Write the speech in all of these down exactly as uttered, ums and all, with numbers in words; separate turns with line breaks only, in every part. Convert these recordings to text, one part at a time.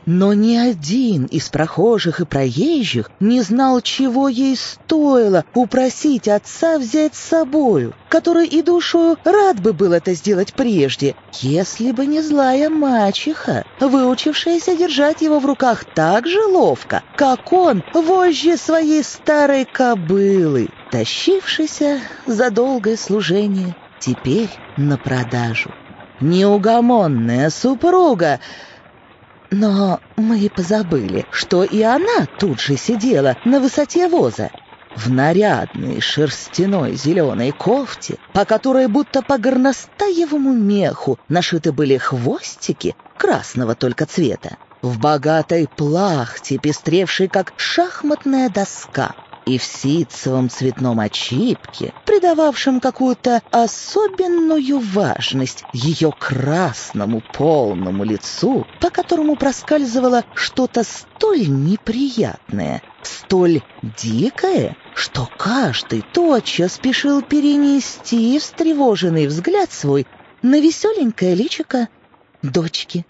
Но ни один из прохожих и проезжих не знал, чего ей стоило упросить отца взять с собою, который и душою рад бы был это сделать прежде, если бы не злая мачеха, выучившаяся держать его в руках так же ловко, как он вожжи своей старой кобылы, тащившейся за долгое служение теперь на продажу. Неугомонная супруга... Но мы и позабыли, что и она тут же сидела на высоте воза, в нарядной шерстяной зеленой кофте, по которой будто по горностаевому меху нашиты были хвостики красного только цвета, в богатой плахте, пестревшей как шахматная доска, и в ситцевом цветном очипке, придававшем какую-то особенную важность ее красному полному лицу, по которому проскальзывало что-то столь неприятное, столь дикое, что каждый тотчас спешил перенести встревоженный взгляд свой на веселенькое личико дочки.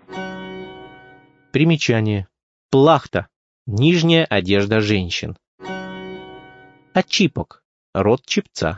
Примечание. Плахта. Нижняя одежда женщин. Очипок. Род чепца.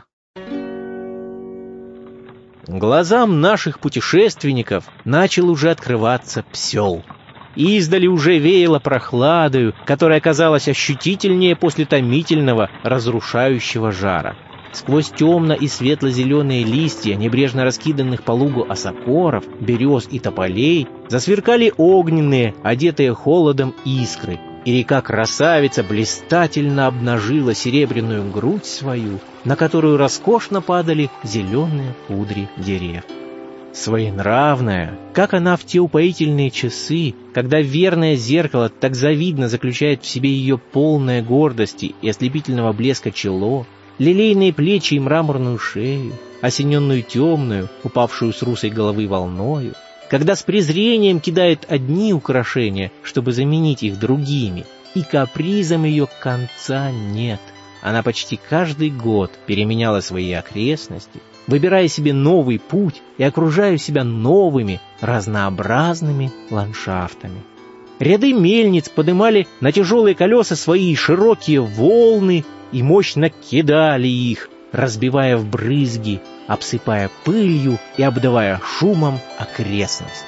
Глазам наших путешественников начал уже открываться псел. Издали уже веяло прохладою, которая казалась ощутительнее после томительного, разрушающего жара. Сквозь темно- и светло-зеленые листья небрежно раскиданных по лугу осокоров, берез и тополей засверкали огненные, одетые холодом искры, и река-красавица блистательно обнажила серебряную грудь свою, на которую роскошно падали зеленые кудри дерев. Своенравная, как она в те упоительные часы, когда верное зеркало так завидно заключает в себе ее полное гордости и ослепительного блеска чело, лилейные плечи и мраморную шею, осененную темную, упавшую с русой головы волною, когда с презрением кидает одни украшения, чтобы заменить их другими, и капризом ее конца нет. Она почти каждый год переменяла свои окрестности, выбирая себе новый путь и окружая себя новыми, разнообразными ландшафтами. Ряды мельниц подымали на тяжелые колеса свои широкие волны и мощно кидали их, разбивая в брызги, обсыпая пылью и обдавая шумом окрестность.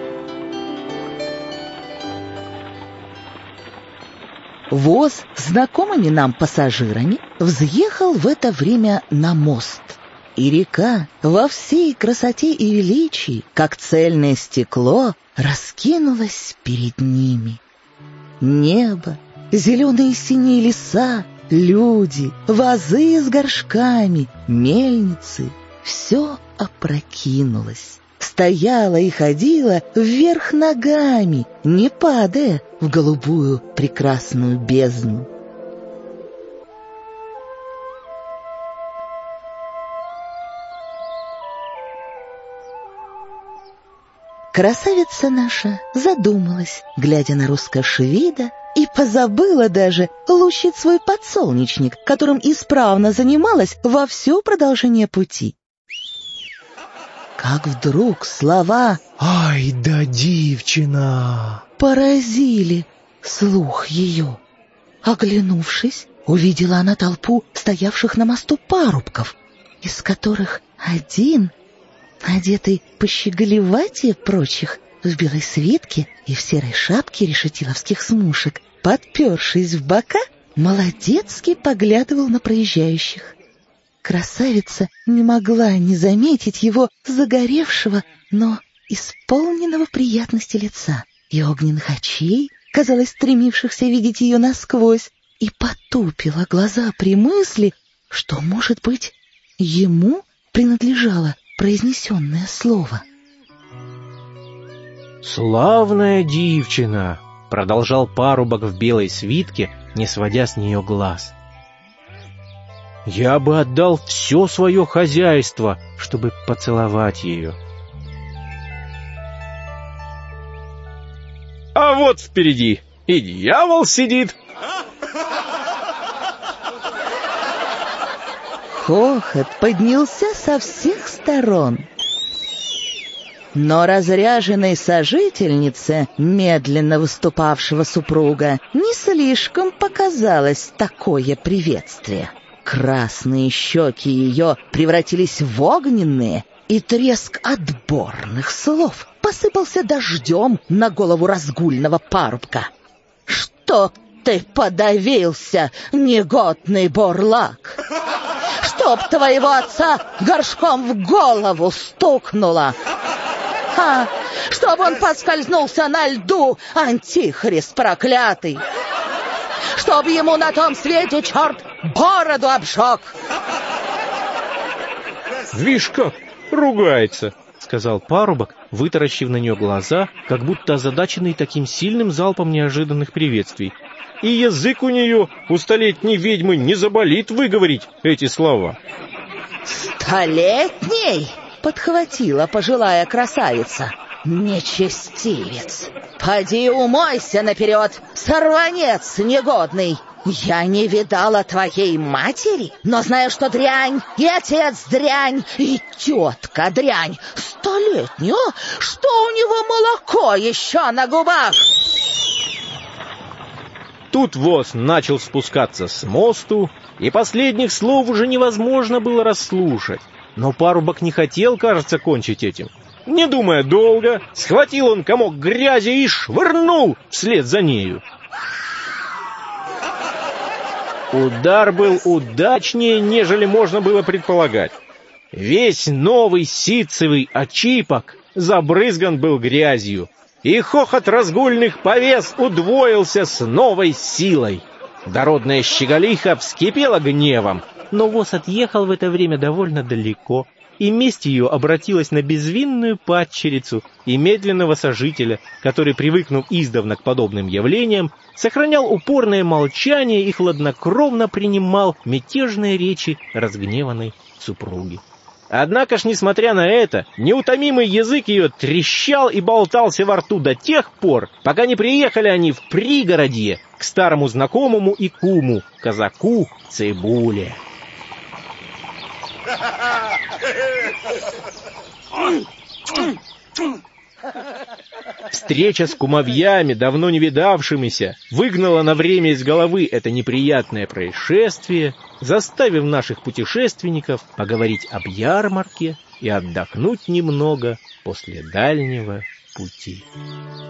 Воз с знакомыми нам пассажирами взъехал в это время на мост, и река во всей красоте и величии, как цельное стекло, раскинулась перед ними. Небо, зеленые и синие леса, люди, вазы с горшками, мельницы — все опрокинулось, стояло и ходило вверх ногами, не падая в голубую прекрасную бездну. Красавица наша задумалась, глядя на роскошь вида, и позабыла даже лущить свой подсолнечник, которым исправно занималась во все продолжение пути. Как вдруг слова
«Ай да дивчина!»
поразили слух ее. Оглянувшись, увидела она толпу стоявших на мосту парубков, из которых один, одетый пощеголеватее прочих, в белой свитке и в серой шапке решетиловских смушек, подпершись в бока, молодецки поглядывал на проезжающих. Красавица не могла не заметить его загоревшего, но исполненного приятности лица и огненных очей, казалось, стремившихся видеть ее насквозь, и потупила глаза при мысли, что, может быть, ему принадлежало произнесенное слово.
«Славная девчина!» — продолжал парубок в белой свитке, не сводя с нее глаз. «Я бы отдал все свое хозяйство, чтобы поцеловать ее». «А вот впереди и дьявол сидит!»
Хохот поднялся со всех сторон. Но разряженной сожительнице медленно выступавшего супруга не слишком показалось такое приветствие. Красные щеки ее превратились в огненные, и треск отборных слов посыпался дождем на голову разгульного парубка. «Чтоб ты подавился, негодный бурлак! Чтоб твоего отца горшком в голову стукнуло! А, чтоб он поскользнулся на льду, антихрист проклятый! Чтоб ему на том свете черт бороду обжег!»
«Вишь как, ругается!» — сказал парубок, вытаращив на нее глаза, как будто озадаченный таким сильным залпом неожиданных приветствий. «И язык у нее, у столетней ведьмы, не заболит выговорить эти слова».
«Столетней?» — подхватила пожилая красавица. «Нечестивец! Поди умойся наперед, сорванец негодный! Я не видала твоей матери, но знаю, что дрянь, и отец дрянь, и тетка дрянь. Столетнюю, что у него молоко еще на губах!»
Тут воз начал спускаться с мосту, и последних слов уже невозможно было расслушать. Но парубок не хотел, кажется, кончить этим. Не думая долго, схватил он комок грязи и швырнул вслед за нею. Удар был удачнее, нежели можно было предполагать. Весь новый ситцевый очипок забрызган был грязью, и хохот разгульных повес удвоился с новой силой. Дородная щеголиха вскипела гневом, но воз отъехал в это время довольно далеко, и месть ее обратилась на безвинную падчерицу и медленного сожителя, который, привыкнув издавна к подобным явлениям, сохранял упорное молчание и хладнокровно принимал мятежные речи разгневанной супруги. Однако ж, несмотря на это, неутомимый язык ее трещал и болтался во рту до тех пор, пока не приехали они в пригородье к старому знакомому и куму, казаку Цибуле. Встреча с кумовьями, давно не видавшимися, выгнала на время из головы это неприятное происшествие, заставив наших путешественников поговорить об ярмарке и отдохнуть немного после дальнего пути.